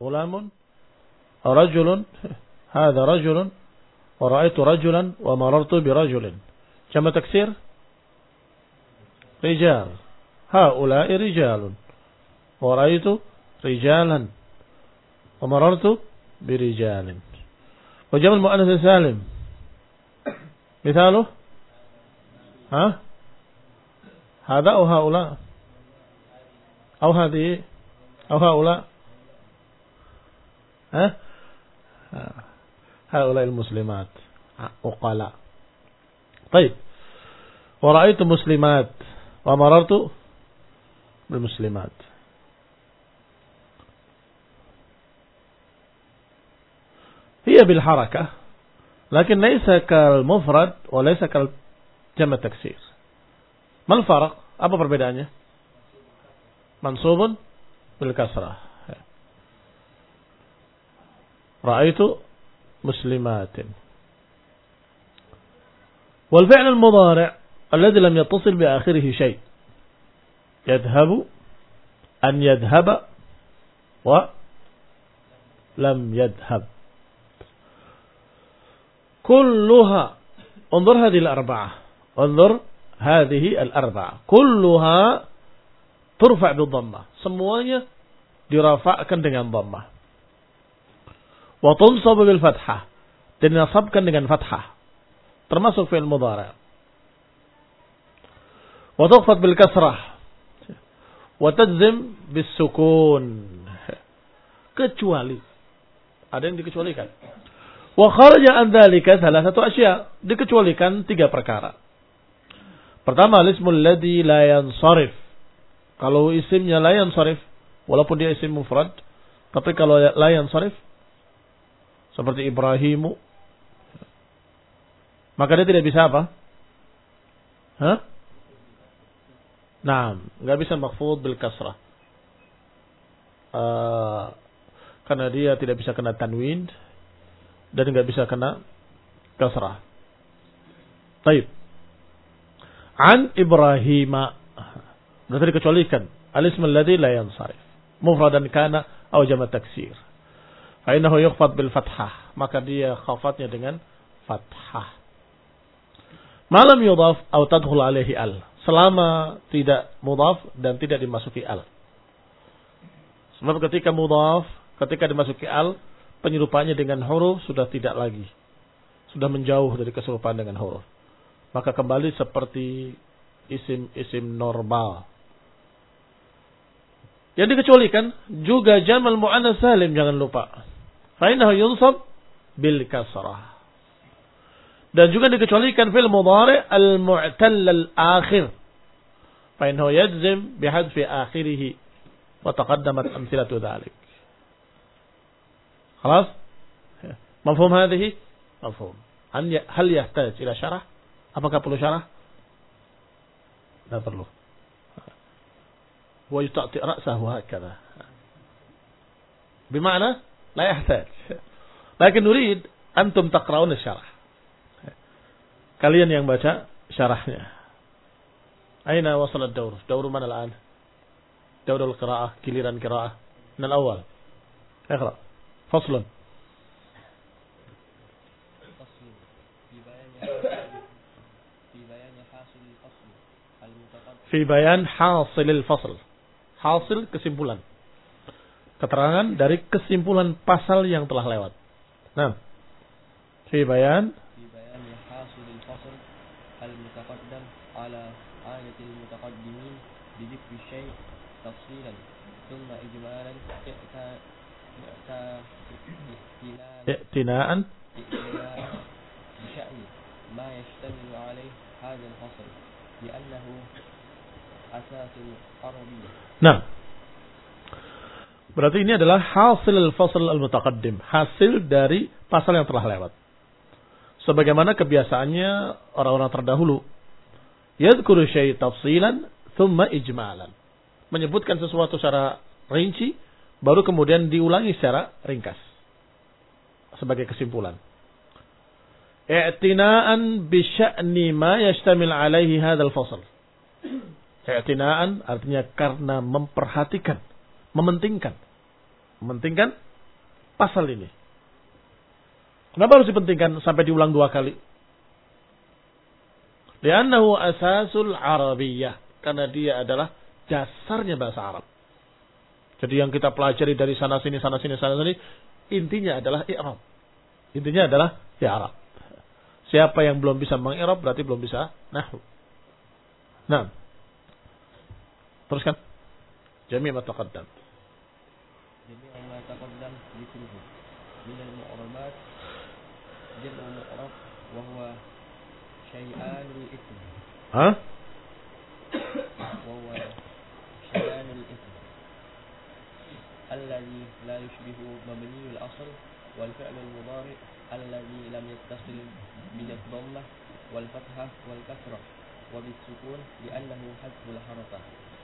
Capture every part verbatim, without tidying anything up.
غلام رجل هذا رجل ورأيت رجلا ومررت برجل جمع تكسير رجال هؤلاء رجال ورأيت رجالا ومررت برجال. وجمع المؤنث السالم مثاله ها هذا أو هؤلاء أو هذه أو هؤلاء ها هؤلاء المسلمات أقلاء. طيب ورأيت مسلمات ومررت بالمسلمات. هي بالحركة لكن ليس كالمفرد وليس كالجمع التكسير. ما الفرق؟ Apa perbedaannya? Mansubun bil kasrah. Ra'aitu muslimatin. Wal fi'l al-mudhari' alladhi lam yattasil bi akhirih shay. Yadhhabu an yadhhaba wa lam yadhhab. Kulluha انظر هذه الأربعة انظر هذه الأربعة كلها ترفع بالضمة semuanya dirafa'kan dengan dhammah wa tunsab bil fathah dan dinasabkan dengan fathah termasuk fi'il mudhari' wa tukhfad bil kasrah wa tajzim bis sukun kecuali ada yang dikecualikan. Wa kharaja an dzalika thalathatu asya, dikecualikan tiga perkara. Pertama, al-ismul ladzi la yansarif. Kalau isimnya la yansarif, walaupun dia isim mufrad, tapi kalau la yansarif seperti Ibrahimu, maka dia tidak bisa apa? Hah? Naam, enggak bisa makhfud bil kasrah. Uh, karena dia tidak bisa kena tanwin dan enggak bisa kena kasrah. Baik. An Ibrahima berarti dikecualikan al-ism alladhi la yansarif mufradan kana aw jama' taksir. Fa innahu yukhfad bil fathah, maka dia khafatnya dengan fathah. Malam yudhaf aw tadkhul alaihi al, selama tidak mudhaf dan tidak dimasuki al. Sebab ketika mudhaf, ketika dimasuki al, penyerupanya dengan huruf sudah tidak lagi. Sudah menjauh dari keserupaan dengan huruf. Maka kembali seperti isim-isim normal. Yang dikecualikan juga jamal mu'annas salim, jangan lupa. Fa innahu yunsab bil kasrah. Dan juga dikecualikan fil mudhari' al-mu'tal al-akhir. Fa innahu yajzim bihadfi akhirih wa taqaddamat amthilatu dhalik. خلاص مفهوم هذه مفهوم هل يحتاج إلى شرح apakah perlu syarah لا perlu هو يطأطئ رأسه هكذا بمعنى لا يحتاج لكن نريد أنتم تقرؤون الشرح kalian yang baca syarahnya. أين وصل الدور دور من الآن دور القراءة giliran قراءة من الأول اقرأ فصل في بيان حاصل الفصل. Hasil kesimpulan. Keterangan dari kesimpulan pasal yang telah lewat. Nah, في بيان في بيان حاصل الفصل المتقدم على آية المتقدمين بذكر الشيء تفصيلا ثم إجمالا اعتناء بشأن ما يشتمل عليه هذا الفصل لأنه أساس العربية. Nah, berarti ini adalah hasil al-fasl al-mutaqaddim, hasil dari pasal yang telah lewat. Sebagaimana kebiasaannya orang-orang terdahulu, yadhkuru syai' tafsilan thumma ijmalan, menyebutkan sesuatu secara rinci baru kemudian diulangi secara ringkas sebagai kesimpulan. I'tina'an bi sya'ni ma yashtamil alaihi hadzal fasl. I'tina'an artinya karena memperhatikan, mementingkan. Mementingkan pasal ini? Kenapa harus dipentingkan sampai diulang dua kali? Li'annahu asasul Arabiyyah. Karena dia adalah dasarnya bahasa Arab. Jadi yang kita pelajari dari sana sini, sana sini, sana sini, intinya adalah i'rab. Intinya adalah i'rab. Siapa yang belum bisa meng-i'rab berarti belum bisa nahwu. Nah. Teruskan. Jami' ma taqaddam. Jami' ma taqaddam dzikruhu min al-mu'rabat jam'u mu'rab wa huwa syai'anul ism. Ha? Wa huwa syai'anul ism alladhi la yushbihu mabniul asl wal fi'l al-mudari' alladhi lam yattasil bil dhammah wal fathah wal kasrah wa bis sukun li'annahu hadful harakah.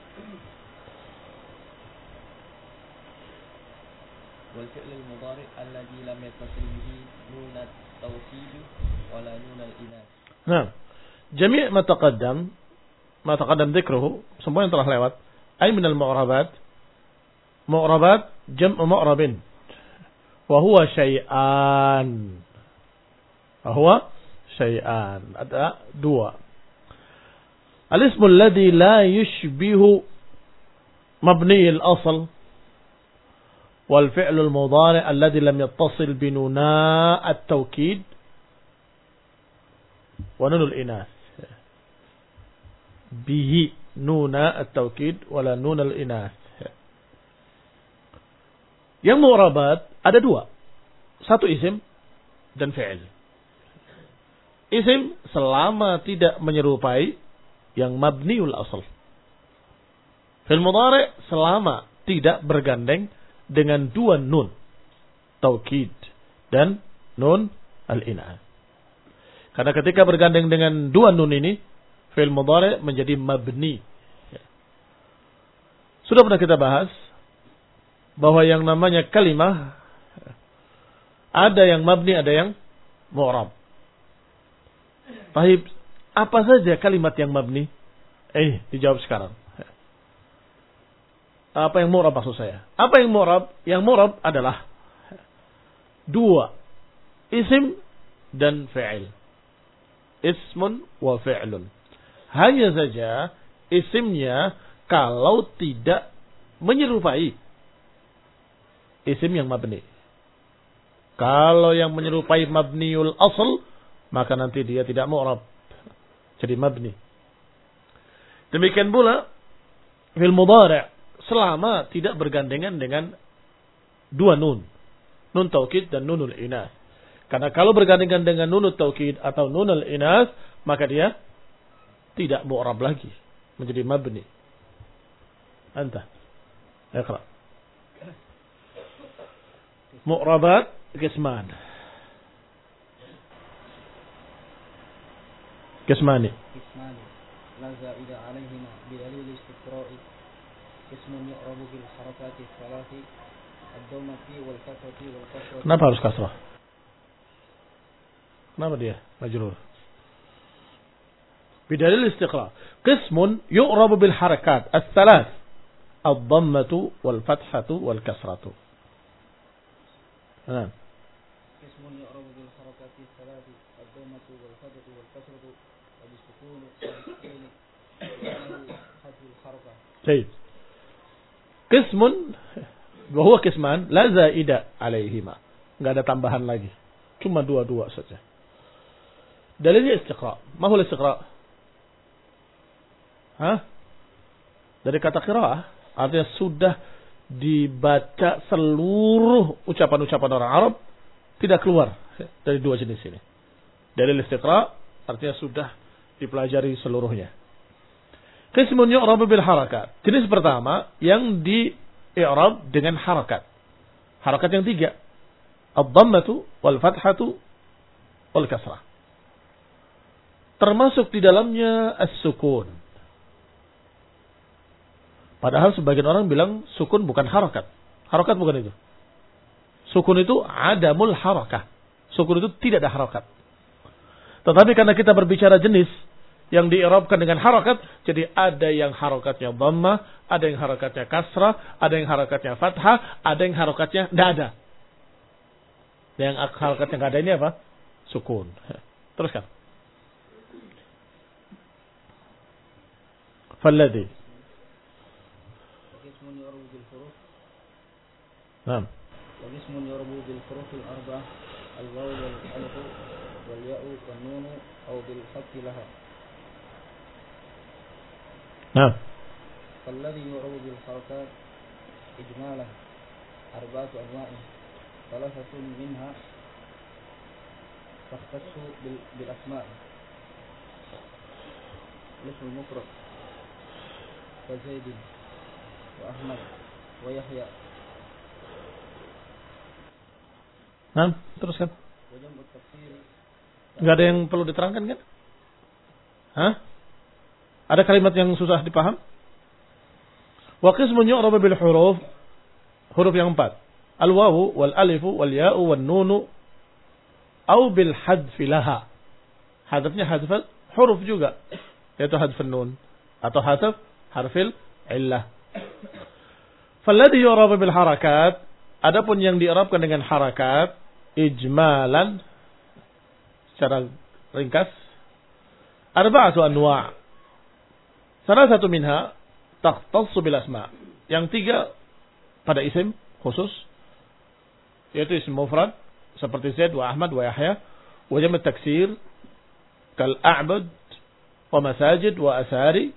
والفعل المضارع الذي لم يتصل به نون التوكيد ولا نون الإناث. نعم. جميع ما تقدم ما تقدم ذكره semua yang telah lewat أي من المعربات معربات جمع معرب وهو شيئان وهو شيئان ada dua. الاسم الذي لا يشبه مبني الأصل والفعل المضارع الذي لم يتصل بنوناء التوكيد ونون الإناث به نوناء التوكيد ولا نون الإناث. Yang mu'rabat ada dua. Satu isim dan fi'il. Isim selama tidak menyerupai yang mabniul asal. Fi'il mudhari' selama tidak bergandeng dengan dua nun taukid dan nun al-inath. Karena ketika bergandeng dengan dua nun ini fi'il mudhari' menjadi mabni. Sudah pernah kita bahas bahwa yang namanya kalimah ada yang mabni, ada yang mu'rab. Baik, apa saja kalimat yang mabni? Eh, dijawab sekarang. Apa yang mu'rab maksud saya? Apa yang mu'rab? Yang mu'rab adalah dua isim dan fi'il. Ismun wa fi'lun. Hanya saja isimnya kalau tidak menyerupai isim yang mabni. Kalau yang menyerupai mabniul asl, maka nanti dia tidak mu'rab. Jadi mabni. Demikian pula fi'il mudhari' selama tidak bergandengan dengan dua nun. Nun taukid dan nunul inath. Karena kalau bergandengan dengan nunul taukid atau nunul inath, maka dia tidak mu'rab lagi. Menjadi mabni. Anta. Iqra. Mu'rabat qisman. Qismani. Qismani. La za'ida alaihima bidalil istiqra'i. اسم يعرب بالحركات الثلاث الضمة والفتحة والكسرة. Kenapa harus kasrah? Kenapa dia majrur? Bidalil istiqra. Qismun yu'rabu bil harakat ats-tsalath ad-dhammatu wal fathatu wal kasratu. Nah. Qismun yu'rabu bil harakati ats-tsalath ad-dhammatu wal fathatu wal kasratu wa bis-sukun wa hadful harakah. Baik. Qismun wa huwa qisman la zaida alaihima. Enggak ada tambahan lagi. Cuma dua-dua saja. Dalilnya istiqra. Ma huwa istiqra? Hah? Dari kata qiraah artinya sudah dibaca seluruh ucapan-ucapan orang Arab, tidak keluar dari dua jenis ini. Dalil istiqra artinya sudah dipelajari seluruhnya. Qismun yu'rabu bil harakat. Jenis pertama yang di i'rab dengan harakat. Harakat yang tiga. Ad-dhammatu wal fathatu wal kasrah. Termasuk di dalamnya as-sukun. Padahal sebagian orang bilang sukun bukan harakat. Harakat bukan itu. Sukun itu adamul harakah. Sukun itu tidak ada harakat. Tetapi karena kita berbicara jenis yang di'irabkan dengan harakat, jadi ada yang harakatnya dhammah, ada yang harakatnya kasrah, ada yang harakatnya fathah, ada yang harakatnya tidak ada. Yang harokat yang ada ini apa? Sukun. Teruskan. Falladhi. وقسم يعرب بالحروف نعم وقسم يعرب بالحروف الأربعة الواو والألف والياء والنون أو بالفتح لها. نعم فالذي يعرب بالحركات إجمالا أربعة أنواع ثلاثة منها تختص بالأسماء الاسم المفرد كزيد وأحمد ويحيى. Nah, teruskan. وجمع التفسير. Enggak ada yang perlu diterangkan kan? Hah? Ada kalimat yang susah dipaham? Wa qismun yu'rabu bil huruf. Huruf yang empat. Al wawu wal alifu wal ya'u wan nunu au bil hadfi laha. Hadafnya hadfal huruf juga, yaitu hadfun nun atau hadaf harfil illah. Falladhi yu'rabu bil harakat, adapun yang di'rabkan dengan harakat ijmalan secara ringkas arba'atu anwa'. Salah satu minha takhtassu bil asma'. Yang tiga pada isim khusus, yaitu isim mufrad seperti Zaid wa Ahmad wa Yahya, wa jam' taksir kal a'bud wa masajid wa asari,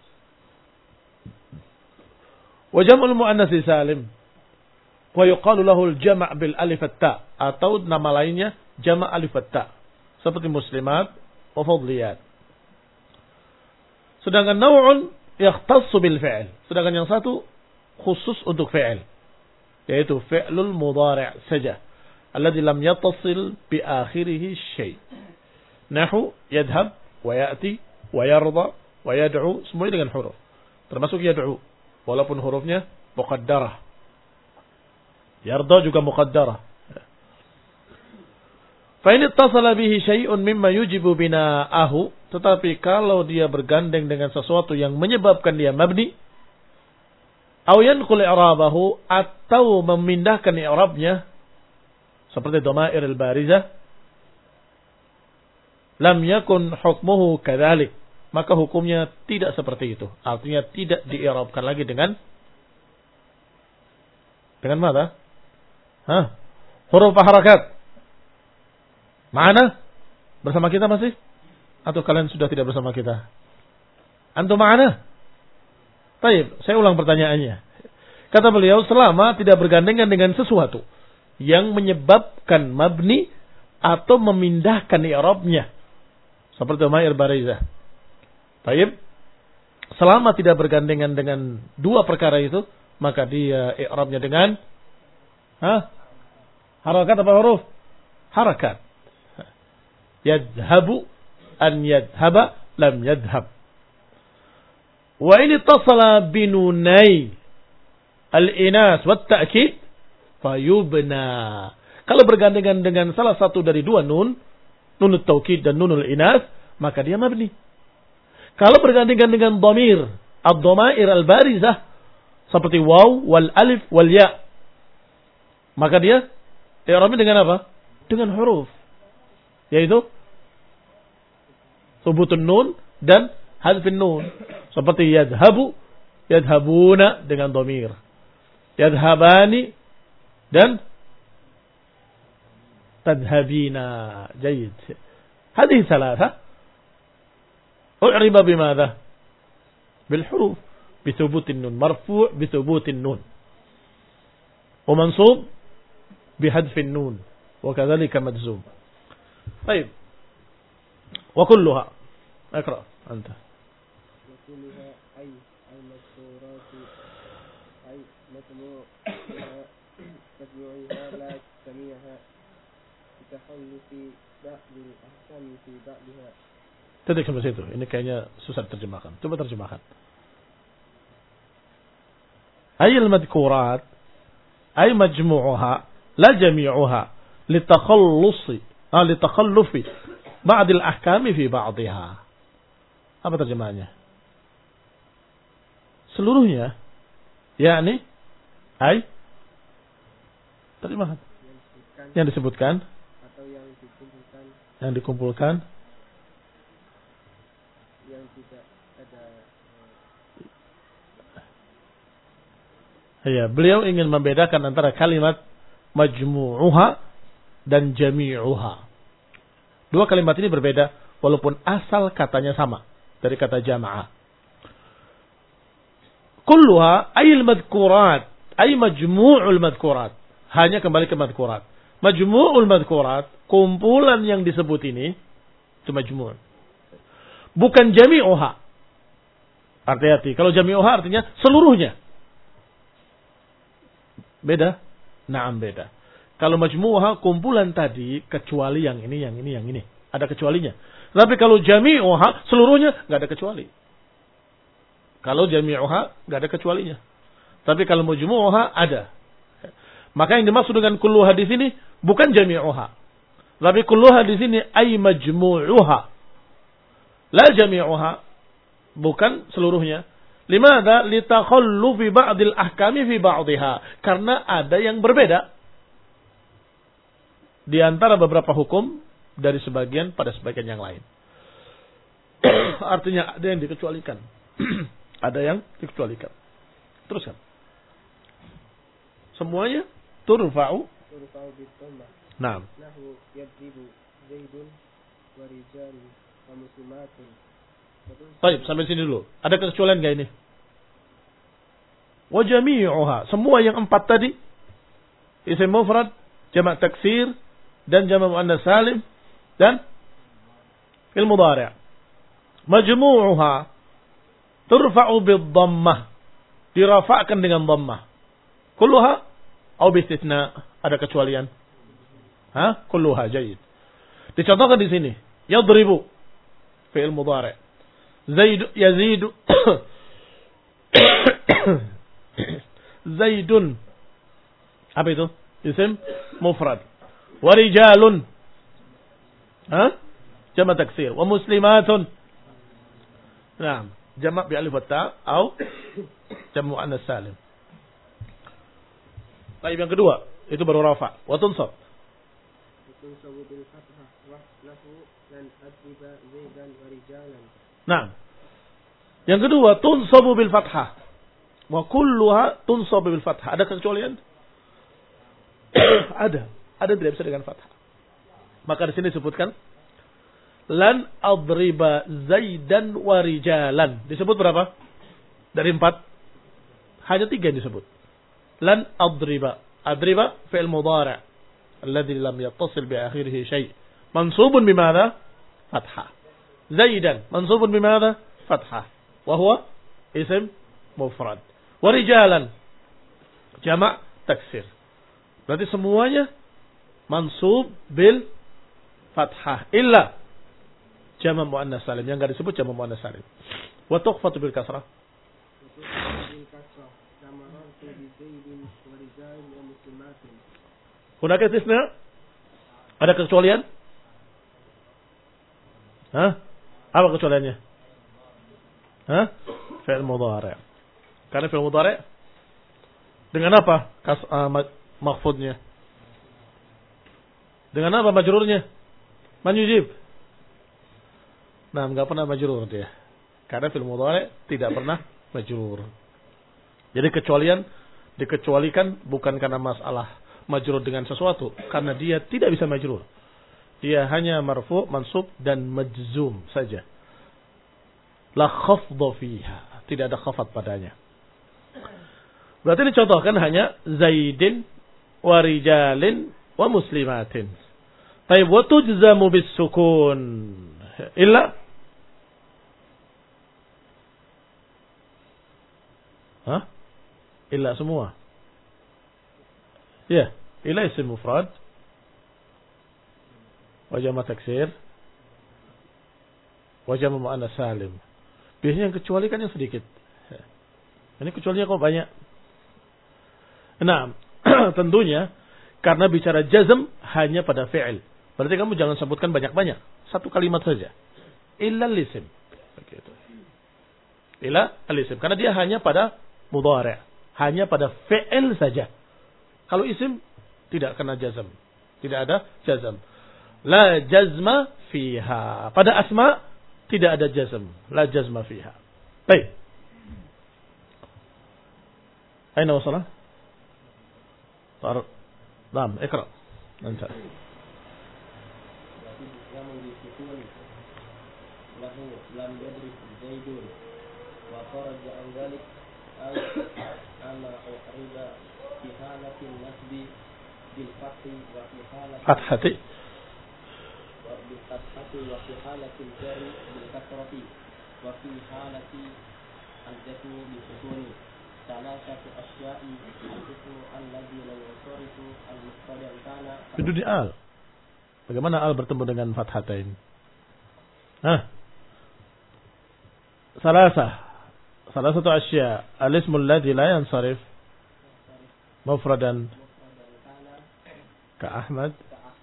wa jam'ul muannas salim wa yuqalu lahu al jam' bil alif at-ta, atau nama lainnya jama' alif at-ta seperti muslimat wa fadliyat. Sedangkan naw'un yakhtassu bil fi'l, sedangkan yang satu khusus untuk fi'il, yaitu fi'lul mudhari' saja alladhi lam yattasil bi akhirih syai'. Nahu yadhhab wa ya'ti wa yarda wa yad'u, semuanya dengan huruf, termasuk yad'u walaupun hurufnya muqaddarah. Yarda juga muqaddarah. Fa in ittasala bihi syai'un mimma yujibu bina'ahu, tetapi kalau dia bergandeng dengan sesuatu yang menyebabkan dia mabni, aw yanqul i'rabahu, atau memindahkan i'rabnya seperti dhamair al-barizah, lam yakun hukmuhu kadzalik, maka hukumnya tidak seperti itu. Artinya tidak di'irabkan lagi dengan dengan mana? Hah? Huruf harakat. Mana? Bersama kita masih? Atau kalian sudah tidak bersama kita? Antum ma'ana? Baik, saya ulang pertanyaannya. Kata beliau, selama tidak bergandengan dengan sesuatu yang menyebabkan mabni atau memindahkan i'rabnya, seperti dhamair barizah. Baik, selama tidak bergandengan dengan dua perkara itu, maka dia i'rabnya dengan ha? Harakat apa huruf? Harakat. Yadhabu an yadhaba lam yadhab. Wa in ittasala binunai al-inas wat ta'kid fayubna. Kalau bergandengan dengan salah satu dari dua nun, nunut taukid dan nunul inas, maka dia mabni. Kalau bergandengan dengan dhamir, ad-dhamair al-barizah seperti waw wal alif wal ya, maka dia i'rabnya dengan apa? Dengan huruf, yaitu subutun nun dan hadfin nun. Seperti yadhabu, yadhabuna dengan dhamir, yadhabani dan tadhabina. Jayid. Hadhihi thalatha u'riba bimadha? Bil huruf, bithubutin nun, marfu' bithubutin nun, wa mansub bihadfin nun, wa kadzalika majzum. Baik. Wa kulluha. Iqra anta. Wa kulluha ay ay madsurati ay matbu' matbu'iha la sami'ha tahallufi ba'dil ahkam fi ba'diha. Titik sampai situ. Ini kayaknya susah terjemahkan. Coba terjemahkan. Ayil madkurat ay majmu'uha la jami'uha litakhallusi ah litakhallufi ba'dil ahkami fi ba'diha. Apa terjemahannya? Seluruhnya, yakni ay terjemahan Yang disebutkan. Atau yang dikumpulkan. Yang dikumpulkan. Yang tidak ada. Ya, beliau ingin membedakan antara kalimat majmu'uha dan jami'uha. Dua kalimat ini berbeda walaupun asal katanya sama dari kata jama'ah. Kulluha ayil madhkurat, ay majmu'ul madhkurat. Hanya kembali ke madhkurat. Majmu'ul madhkurat, kumpulan yang disebut ini itu majmu'. Bukan jami'uha. Hati-hati, kalau jami'uha artinya seluruhnya. Beda? Naam, beda. Kalau majmu'uha kumpulan tadi kecuali yang ini, yang ini, yang ini. Ada kecualinya. Tapi kalau jami'uha seluruhnya nggak ada kecuali. Kalau jami'uha nggak ada kecualinya. Tapi kalau majmu'uha ada. Maka yang dimaksud dengan kulluha di sini bukan jami'uha. Tapi kulluha di sini ay majmu'uha. La jami'uha. Bukan seluruhnya. Limadha? Litakhallufi ba'dil ahkami fi ba'diha. Karena ada yang berbeda di antara beberapa hukum dari sebagian pada sebagian yang lain. Artinya ada yang dikecualikan. Ada yang dikecualikan. Teruskan. Semuanya turfa'u. Turfa'u bit-dhammah. Naam. Nahu yadribu Zaidun wa rijalun wa muslimatun. Baik, sampai sini dulu. Ada kekecualian enggak ini? Wa jami'uha. Semua yang empat tadi. Isim mufrad, jamak taksir, dan jamak muannas salim, dan fil mudhari'. Majmu'uha turfa'u bid-dhammah. Dirafa'kan dengan dhammah. Kulluha au bistitsna. Ada kecualian? Ha? Kulluha, jayyid. Dicontohkan di sini. Yadribu fi'il mudhari'. Zaid yazidu Zaidun. Apa itu? Isim mufrad. Wa rijalun. Ha? Jamak taksir. Wa muslimatun. Naam. Jamak bi alif wa ta atau jamak muannas salim. Baik, yang kedua, itu baru rafa. Wa tunsab. Tunsab bil fathah wa lahu lan adriba zaidan wa rijalan. Nah, yang kedua tunsabu bil fathah. Wa kulluha tunsabu bil fathah. Ada kecualian? Ada. Ada yang tidak bisa dengan fathah. Maka di sini disebutkan lan adriba zaidan wa rijalan. Disebut berapa? Dari empat. Hanya tiga yang disebut. Lan adriba. Adriba fi'il mudhari' alladhi lam yattasil bi akhirih syai'. Mansubun bimadha? Fathah. Zaidan mansubun bimadha? Fathah. Wa huwa isim mufrad. Wa rijalan jamak taksir. Berarti semuanya mansub bil fathah illa jamak muannas salim, yang enggak disebut jamak muannas salim. Wa tukhfatu bil kasrah. Hunaka istisna? Ada kecualian? Hah? Apa kecualiannya? Hah? Fi'il mudhari'. Karena fi'il mudhari' dengan apa? Kas uh, makhfudnya. Dengan apa majrurnya? Man yujib. Nah, enggak pernah majrur dia. Karena fi'il mudhari' tidak pernah majrur. Jadi kecualian dikecualikan bukan karena masalah majrur dengan sesuatu, karena dia tidak bisa majrur. Dia hanya marfu, mansub dan majzum saja. La khafdha fiha. Tidak ada khafat padanya. Berarti dicontohkan hanya Zaidin wa rijalin wa muslimatin. Taib wa tujzamu bis sukun. Illa Hah? Illa semua. Ya, illa isim mufrad. Wa jamak taksir. Wa jamak muannas salim. Biasanya yang kecuali kan yang sedikit. Ini kecualinya kok banyak. Nah, tentunya karena bicara jazm hanya pada fi'il. Berarti kamu jangan sebutkan banyak-banyak. Satu kalimat saja. Illa al-isim. Begitu. Illa al-isim. Karena dia hanya pada mudhari'. Hanya pada fi'il saja. Kalau isim tidak kena jazm. Tidak ada jazm. La jazma fiha. Pada asma tidak ada jazm. La jazma fiha. Baik. Aina wasala? Tar. Naam, ikra. Anta. Namun disukun lahu lam yadrib zaidun wa kharaja an dhalik ay ama uqrida fi halatin nasbi bil fathi wa fi halatin fathati wa bil fathati wa fi halatin jari bil kasrati wa fi halati al jazmi bil sukuni salasatu asya'i al-ismu alladhi la yusarifu al-mufradan kana biduni al. Bagaimana al bertemu dengan fathatain? Hah? Salasah. Salah satu asya. Al-ismu alladhi la yansarif mufradan ka Ahmad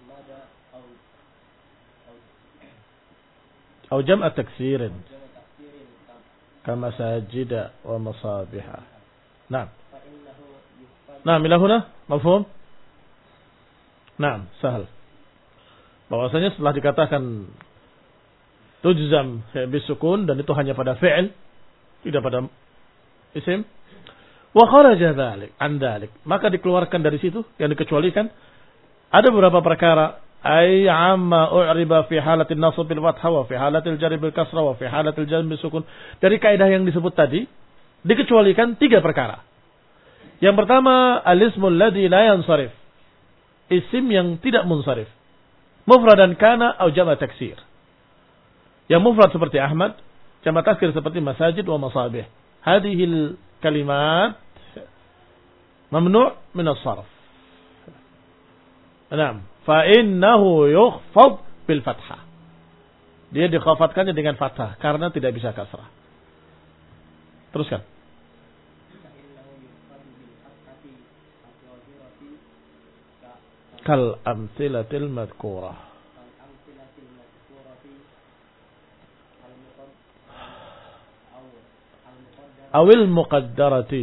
atau jam'a taksirin kama sajida wa masabiha. Naam. Naam, ila huna mafhum? Naam, sahal. Bahwasanya setelah dikatakan tujzam bisukun dan itu hanya pada fi'il, tidak pada isim. Wa kharaja dzalik an dzalik, maka dikeluarkan dari situ yang dikecualikan ada beberapa perkara ay amma u'riba fi halatin nasb bil fathah wa fi halatil jar bil kasrah wa fi halatil jazm bisukun. Dari kaidah yang disebut tadi dikecualikan tiga perkara. Yang pertama al-ismul ladzi la yansarif. Isim yang tidak munsharif. Mufradan kana atau jama' taksir. Yang mufrad seperti Ahmad, jama' taksir seperti masajid wa masabih. Hadhil kalimat mamnu' min as-sarf. Naam, fa innahu yukhfad bil fathah. Dia dikhafatkannya dengan fathah karena tidak bisa kasrah. Teruskan. Kal amsilatil madhkurah. Awil muqaddarati.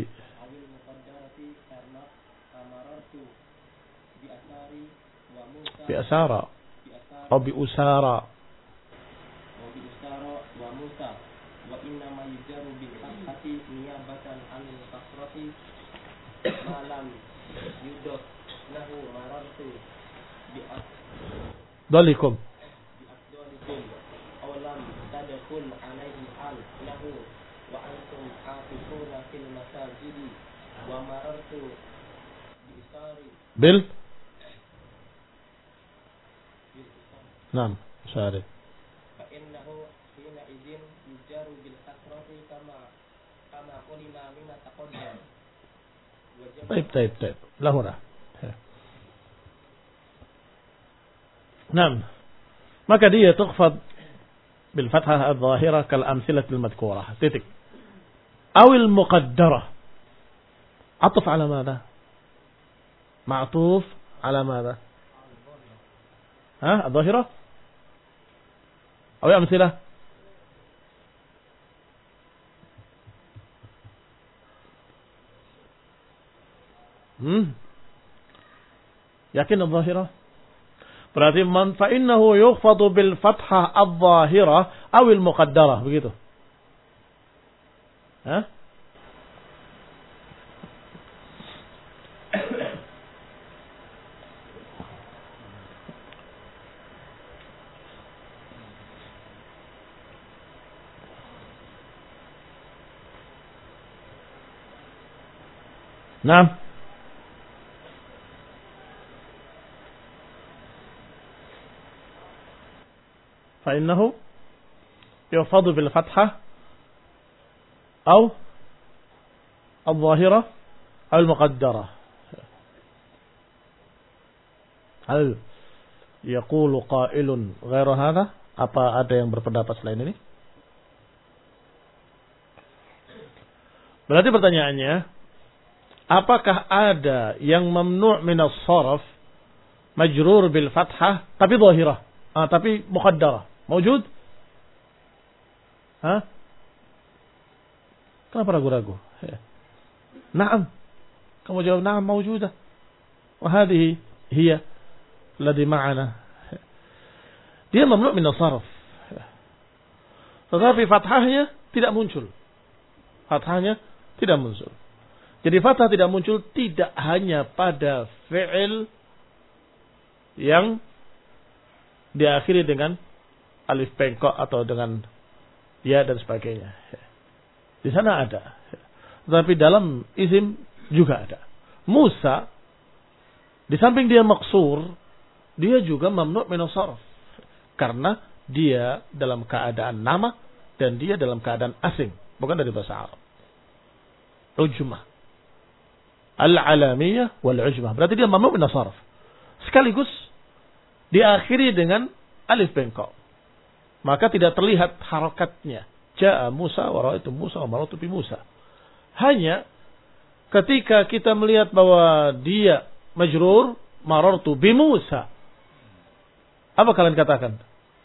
Bi asara. Atau bi usara. Wa bi usara wa musa. Wa inna ma yujaru bil fathati niyabatan anil kasrati malam yudot lahu marartu bi dalikum bi asdalikum aw lam tadkhul alaihi al lahu wa antum aqifuna fil masajidi wa marartu bi isari bil Naam, syarih. fa innahu hina idzin yujaru bil kasrati kama kama ulima min taqaddam. Baik, baik, baik. Lahuna. Naam. Maka dia tukhfad bil fathah adh-dhahirah kal amsilatil madhkurah. Titik. Awil muqaddarah. Atuf ala madha? Ma'tuf ala madha? Ha? Adh-dhahirah? أو أمثلة hmm. Yakin الظاهرة berarti man فإنه يخفض بالفتحة الظاهرة أو المقدرة begitu. Hah? Naam. فإنه يخفض بالفتحة أو الظاهرة أو المقدرة. هل يقول قائل غير هذا? Apa ada yang berpendapat selain ini? Berarti pertanyaannya, apakah ada yang mamnu' min as-sarf majrur bil fathah tapi dhahirah, ah, tapi muqaddarah? Mawjud? Hah? Kenapa ragu-ragu? Naam. Kamu jawab naam mawjudah. Wa hadhihi hiya ladzi ma'ana. Dia mamnu' min as-sarf. Tetapi fathahnya tidak muncul. Fathahnya tidak muncul. Jadi fathah tidak muncul tidak hanya pada fi'il yang diakhiri dengan alif bengkok atau dengan ya dan sebagainya. Di sana ada. Tetapi dalam isim juga ada. Musa, di samping dia maksur, dia juga mamnu' min as-sarf. Karena dia dalam keadaan nama dan dia dalam keadaan asing, bukan dari bahasa Arab. Ujmah. Al-alamiyah wal-ujmah. Berarti dia mamnu' min as-sarf. Sekaligus diakhiri dengan alif bengkok. Maka tidak terlihat harakatnya. Ja'a Musa wa ra'aitu Musa wa marartu bi Musa. Hanya ketika kita melihat bahwa dia majrur, marartu bi Musa. Apa kalian katakan?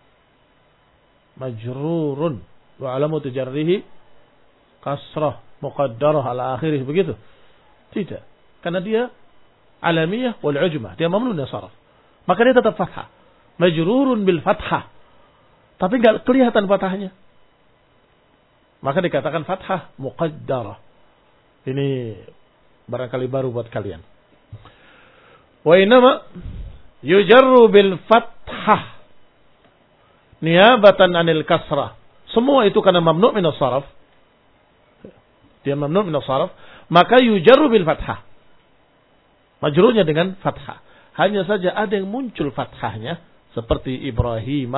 Majrurun wa alamatu jarrihi kasrah muqaddarah ala akhirih, begitu? Tidak. Karena dia alamiyah wal ujmah, dia mamnu min as-sarf. Maka dia tetap fathah. Majrurun bil fathah. Tapi enggak kelihatan fathahnya. Maka dikatakan fathah muqaddarah. Ini barangkali baru buat kalian. Wa inama yujarru bil fathah niyabatan anil kasrah. Semua itu karena mamnu' min as-sarf. Dia mamnu' min as-sarf, maka yujarru bil fathah. Majrurnya dengan fathah. Hanya saja ada yang muncul fathahnya seperti Ibrahim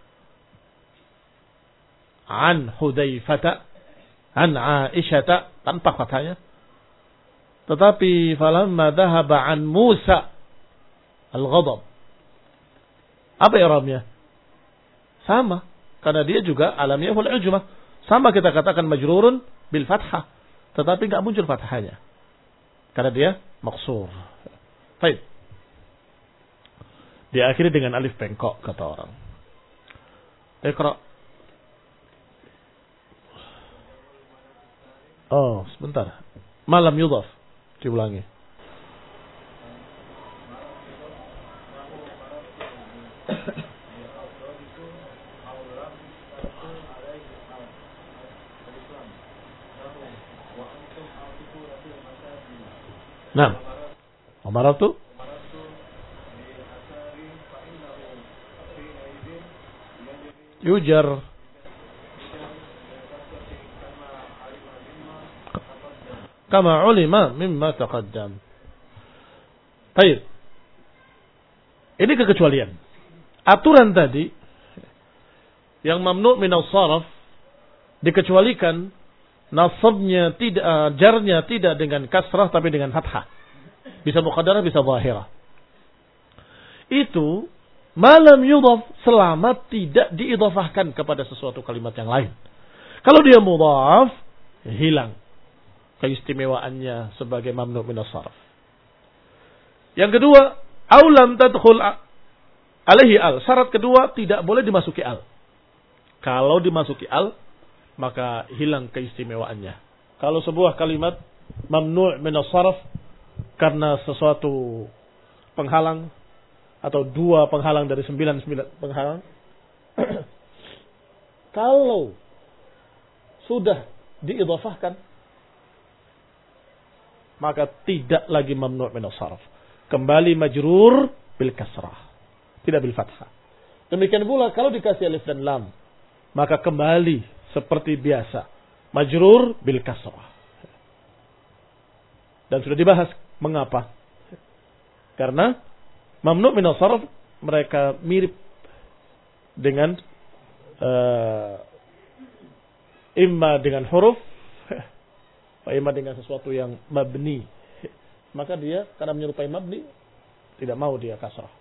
an Hudzaifah an Aisyah tanpa fathahnya. Tetapi falamma dhahaba an Musa al-ghadab. Apa i'rabnya? Sama, karena dia juga alamiyah wal ujmah. Sama kita katakan majrurun bil fathah, tetapi enggak muncul fathahnya. Karena dia maksur. Baik. Diakhiri dengan alif bengkok kata orang. Iqra. Oh, sebentar. Malam yudhaf. Diulangi. Nah, Umaratu yujar kama ulima mimma taqaddam. Baik. Ini kekecualian. Aturan tadi yang mamnu' min as-sarf dikecualikan nasabnya tidak, uh, jarnya tidak dengan kasrah tapi dengan fathah. Bisa muqaddarah, bisa zahirah. Itu malam yudhaf selama tidak diidhafahkan kepada sesuatu kalimat yang lain. Kalau dia mudhaf, hilang keistimewaannya sebagai mamnu' min as-sarf. Yang kedua, aulam tadkhul alaihi al. Syarat kedua, tidak boleh dimasuki al. Kalau dimasuki al, maka hilang keistimewaannya. Kalau sebuah kalimat mamnu' min as-sarf karena sesuatu penghalang atau dua penghalang dari sembilan sembilan penghalang, kalau sudah diidhafahkan, maka tidak lagi mamnu' min as-sarf. Kembali majrur bil kasrah, tidak bil fathah. Demikian pula kalau dikasih alif dan lam, maka kembali seperti biasa, majrur bil kasrah. Dan sudah dibahas mengapa? Karena mamnu' min as-sarf mereka mirip dengan uh, imma dengan huruf, imma dengan sesuatu yang mabni. Maka dia karena menyerupai mabni, tidak mau dia kasrah.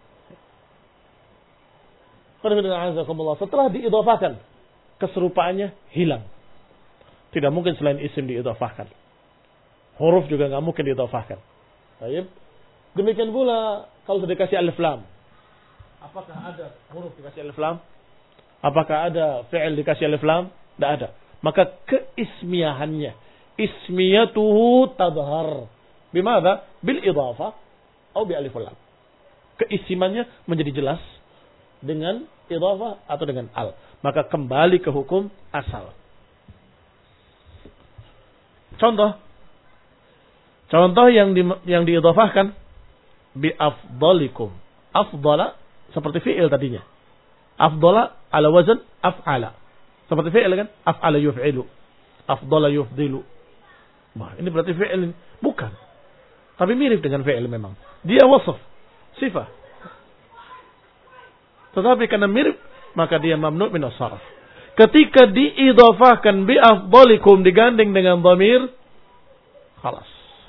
Setelah diidhafahkan, keserupaannya hilang. Tidak mungkin selain isim diidhafahkan. Huruf juga nggak mungkin diidhafahkan. Baik. Demikian pula kalau sudah dikasih alif lam. Apakah ada huruf dikasih alif lam? Apakah ada fi'il dikasih alif lam? Tidak ada. Maka keismiyahannya, ismiyatuhu tadhar. Bimada? Bil idhafah atau bi alif lam. keisimannya menjadi jelas dengan idhafah atau dengan al. Maka kembali ke hukum asal. Contoh. Contoh yang di, yang diidhafahkan bi afdalikum. Afdala seperti fi'il tadinya. Afdala ala wazn af'ala. Seperti fi'il kan? Af'ala yuf'ilu. Afdala yufdilu. Wah, ini berarti fi'il. Bukan. Tapi mirip dengan fi'il memang. Dia wasaf. Sifat. Tetapi karena mirip, maka dia mamnu' min as-sarf. Ketika diidhafahkan bi afdalikum digandeng dengan dhamir, khalas.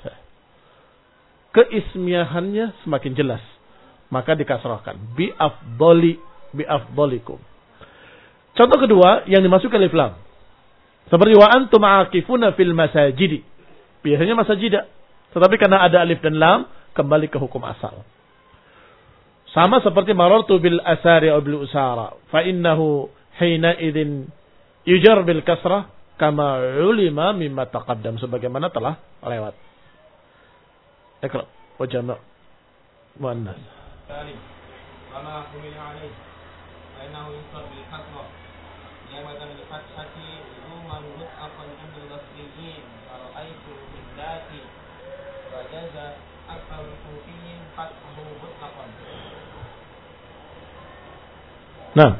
Keismiahannya semakin jelas. Maka dikasrahkan. Bi afdali, bi afdalikum. Contoh kedua yang dimasukkan alif lam. Seperti wa antum aakifuna fil masajidi. Biasanya masajida. Tetapi karena ada alif dan lam, kembali ke hukum asal. Sama seperti marartu bil asari aw bil usara. Fa innahu hina idzin yujar bil kasrah kama ulima mimma taqaddam. Sebagaimana telah lewat. Iqra wa jama' muannas. Salim. Kama humil alaih. Fa innahu yusar bil kasrah. Yamatan bil fathati zuman mut'aqan bil basriyin. Ra'aitu bil dati. Wa jaza akthar al-kufiyyin fathu mut'aqan. Nah.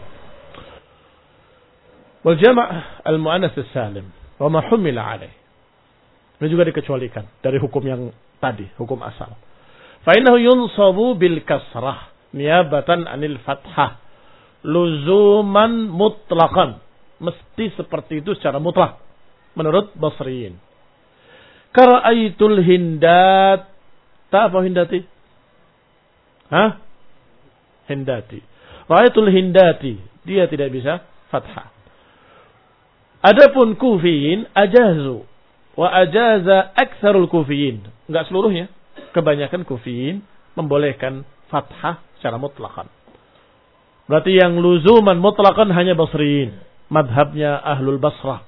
Wal jama' al-muannas as-salim wa ma humila alaih. Ini juga dikecualikan dari hukum yang tadi, hukum asal. Fa innahu yunsabu bil kasrah niyabatan anil fathah luzuman mutlaqan. Mesti seperti itu secara mutlak menurut Basriyin. Kara'aitul hindat. Tak apa hindati? Hah? Hindati. Ra'aitul hindati. Dia tidak bisa fathah. Adapun kufiyin ajazu. Wa ajaza aktsarul kufiyin. Enggak seluruhnya. Kebanyakan kufiyin membolehkan fathah secara mutlakan. Berarti yang luzuman mutlakan hanya Basriyin. Madhabnya Ahlul Basrah.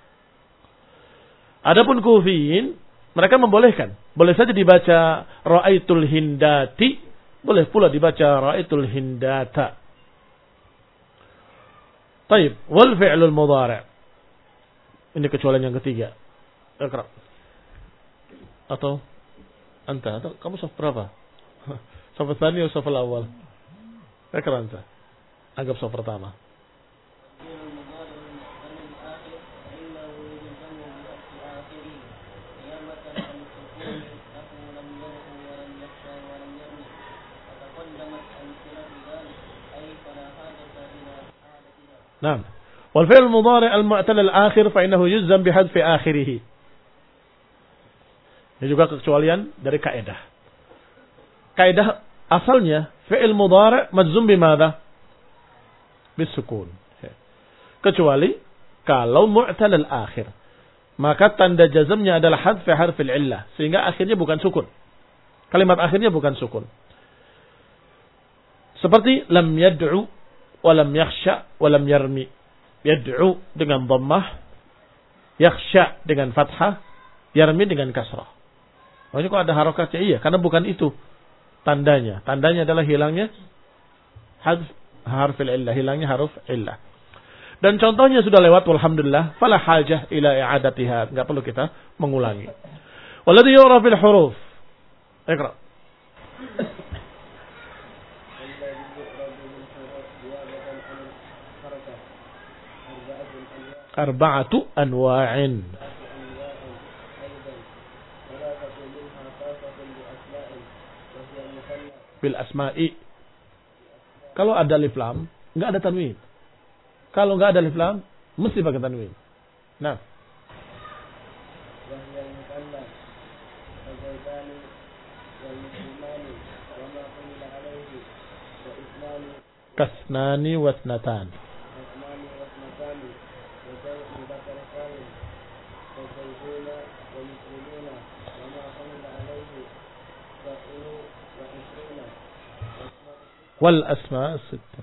Adapun kufiyin, mereka membolehkan. Boleh saja dibaca ra'aitul hindati. Boleh pula dibaca ra'aitul hindata. Taib. Wal fi'lul mudhari'. Ini kecualian yang ketiga. Iqra. Atau anta atau kamu saf berapa? Saf tsani atau saf awal? Iqra anta. Anggap saf pertama. Naam. Wal fi'l mudhari' al-mu'tal al-akhir fa innahu yuzam bi hadfi akhirih. Ini juga kecualian dari kaidah. Kaidah asalnya fi'il mudhari' majzum bimadha? Bisukun. Kecuali kalau mu'tal al-akhir. Maka tanda jazmnya adalah hadfi harfil illah, sehingga akhirnya bukan sukun. Kalimat akhirnya bukan sukun. Seperti lam yad'u wa lam yakhsha wa lam yarmi. Yad'u dengan dhammah, yakhsha dengan fathah, yarmi dengan kasrah. Oh, ini kok ada harokatnya? Iya, karena bukan itu tandanya. Tandanya adalah hilangnya hadf harfil illah, hilangnya haruf illah. Dan contohnya sudah lewat, walhamdulillah, fala hajah ila i'adatiha, enggak perlu kita mengulangi. Walladhi yura bil huruf. Iqra. Arba'atu anwa'in. Bil asma'i. Kalau ada alif lam, enggak ada tanwin. Kalau enggak ada alif lam, mesti pakai tanwin. Nah. Kasnani wasnatan. Wal asma' sittah.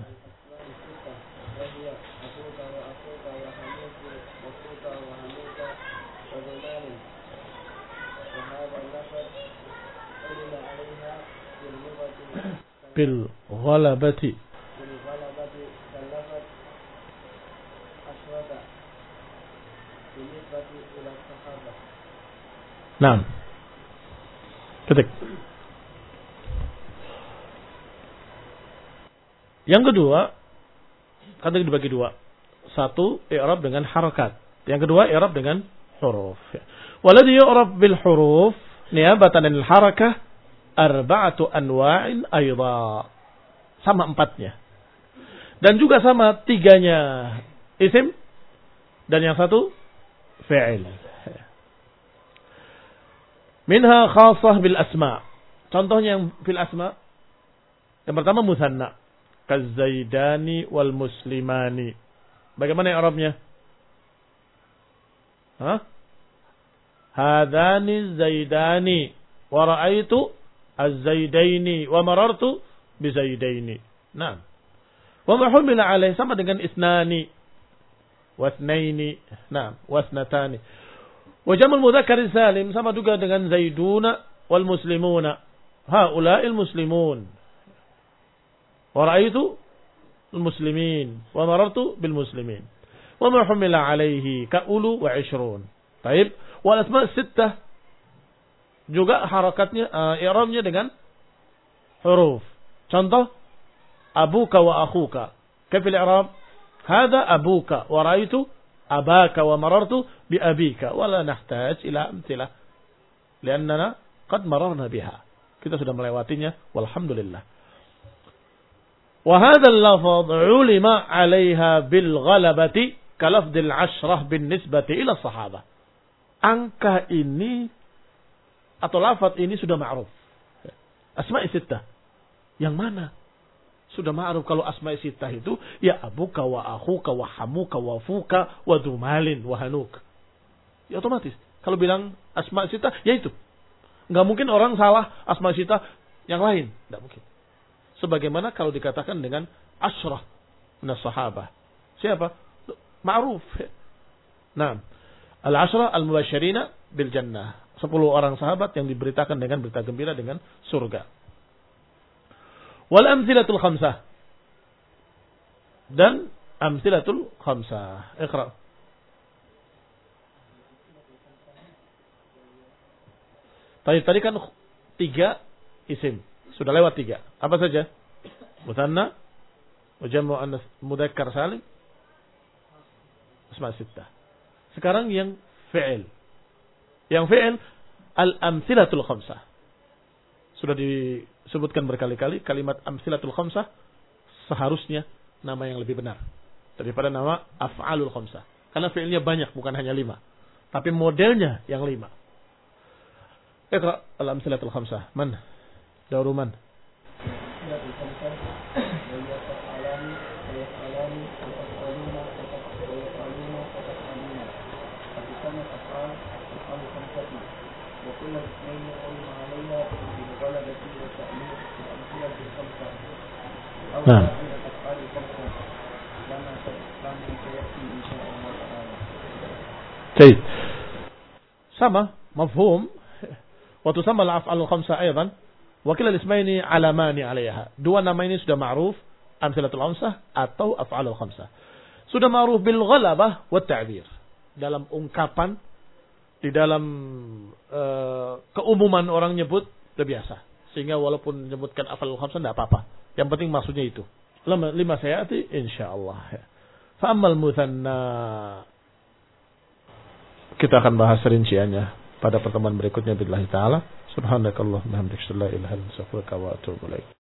bil ghalabati. Bil ghalabati salafat aswada. Binisbati ila sahabah. Naam. Ketik. Yang kedua, kan tadi dibagi dua. Satu, i'rab dengan harakat. Yang kedua, i'rab dengan huruf. Waladhi yu'rab bil huruf niyabatan anil harakah arba'atu anwa'in aidha. Sama empatnya. Dan juga sama tiganya isim dan yang satu fi'il. Minha khasah bil asma. Contohnya yang bil asma. Yang pertama musanna. Kaz-zaidani wal muslimani. Bagaimana i'rabnya? Hah? Hadani zaidani wa ra'aitu az-zaidaini wa marartu bi zaidaini. Naam. Wa ma humila alaih sama dengan isnani wa itsnaini. Naam, wa itsnatani. Wa jam'ul mudzakkar salim sama juga dengan zaiduna wal muslimuna. Haula'il muslimun. Wa ra'aitu al-muslimin wa marartu bil muslimin. Wa ma humila alaihi ka'ulu wa ishrun. Baik, wal asma' sittah juga harakatnya uh, i'rabnya dengan huruf. Contoh abuka wa akhuka. Kayf al-i'rab? Hada abuka wa ra'aitu abaka wa marartu bi abika. Wa la nahtaj ila amthilah. Liannana qad mararna biha. Kita sudah melewatinya walhamdulillah. وهذا اللفظ علم عليها بالغلبة كلفظ العشرة بالنسبة إلى الصحابة. Angka ini atau lafaz ini sudah ma'ruf. Asma'i sittah. Yang mana? Sudah ma'ruf kalau asma'i sittah itu ya abuka wa akhuka wa hamuka wa fuka wa dumalin wa hanuk. Ya otomatis. Kalau bilang asma'i sittah ya itu. Enggak mungkin orang salah asma'i sittah yang lain. Enggak mungkin. Sebagaimana kalau dikatakan dengan asyrah minas sahabah. Siapa? Ma'ruf. Nah, al-asyrah al-mubasysyirina bil jannah. Sepuluh orang sahabat yang diberitakan dengan berita gembira dengan surga. Wal amtsilatul khamsah. Dan amtsilatul khamsah. Iqra. Tadi tadi kan tiga isim. Sudah lewat tiga. Apa saja? Mutsanna, jam'u annas mudzakkar salim, asma sittah. Sekarang yang fi'il. Yang fi'il al-amtsilatul khamsah. Sudah disebutkan berkali-kali kalimat amtsilatul khamsah seharusnya nama yang lebih benar daripada nama af'alul khamsah. Karena fi'ilnya banyak bukan hanya lima. Tapi modelnya yang lima. Iqra al-amtsilatul khamsah. Man? Dauruman. Nah. Baik. Sama, mafhum. Wa tusamma al-af'alul khamsah aidan. Wakil al-ismaini alamani alaiha. Dua nama ini sudah ma'ruf, amsilatul khamsah atau af'alul khamsah. Sudah ma'ruf bil ghalabah wa ta'bir. Dalam ungkapan, di dalam uh, keumuman orang nyebut, sudah biasa. Sehingga walaupun menyebutkan af'alul khamsah tidak apa-apa. Yang penting maksudnya itu. Lima, lima sayati insyaallah. Fa'ammal mutsanna. Kita akan bahas rinciannya pada pertemuan berikutnya billahi ta'ala. Subhanakallahumma wa bihamdika, la ilaha illa anta, astaghfiruka wa atubu ilaik.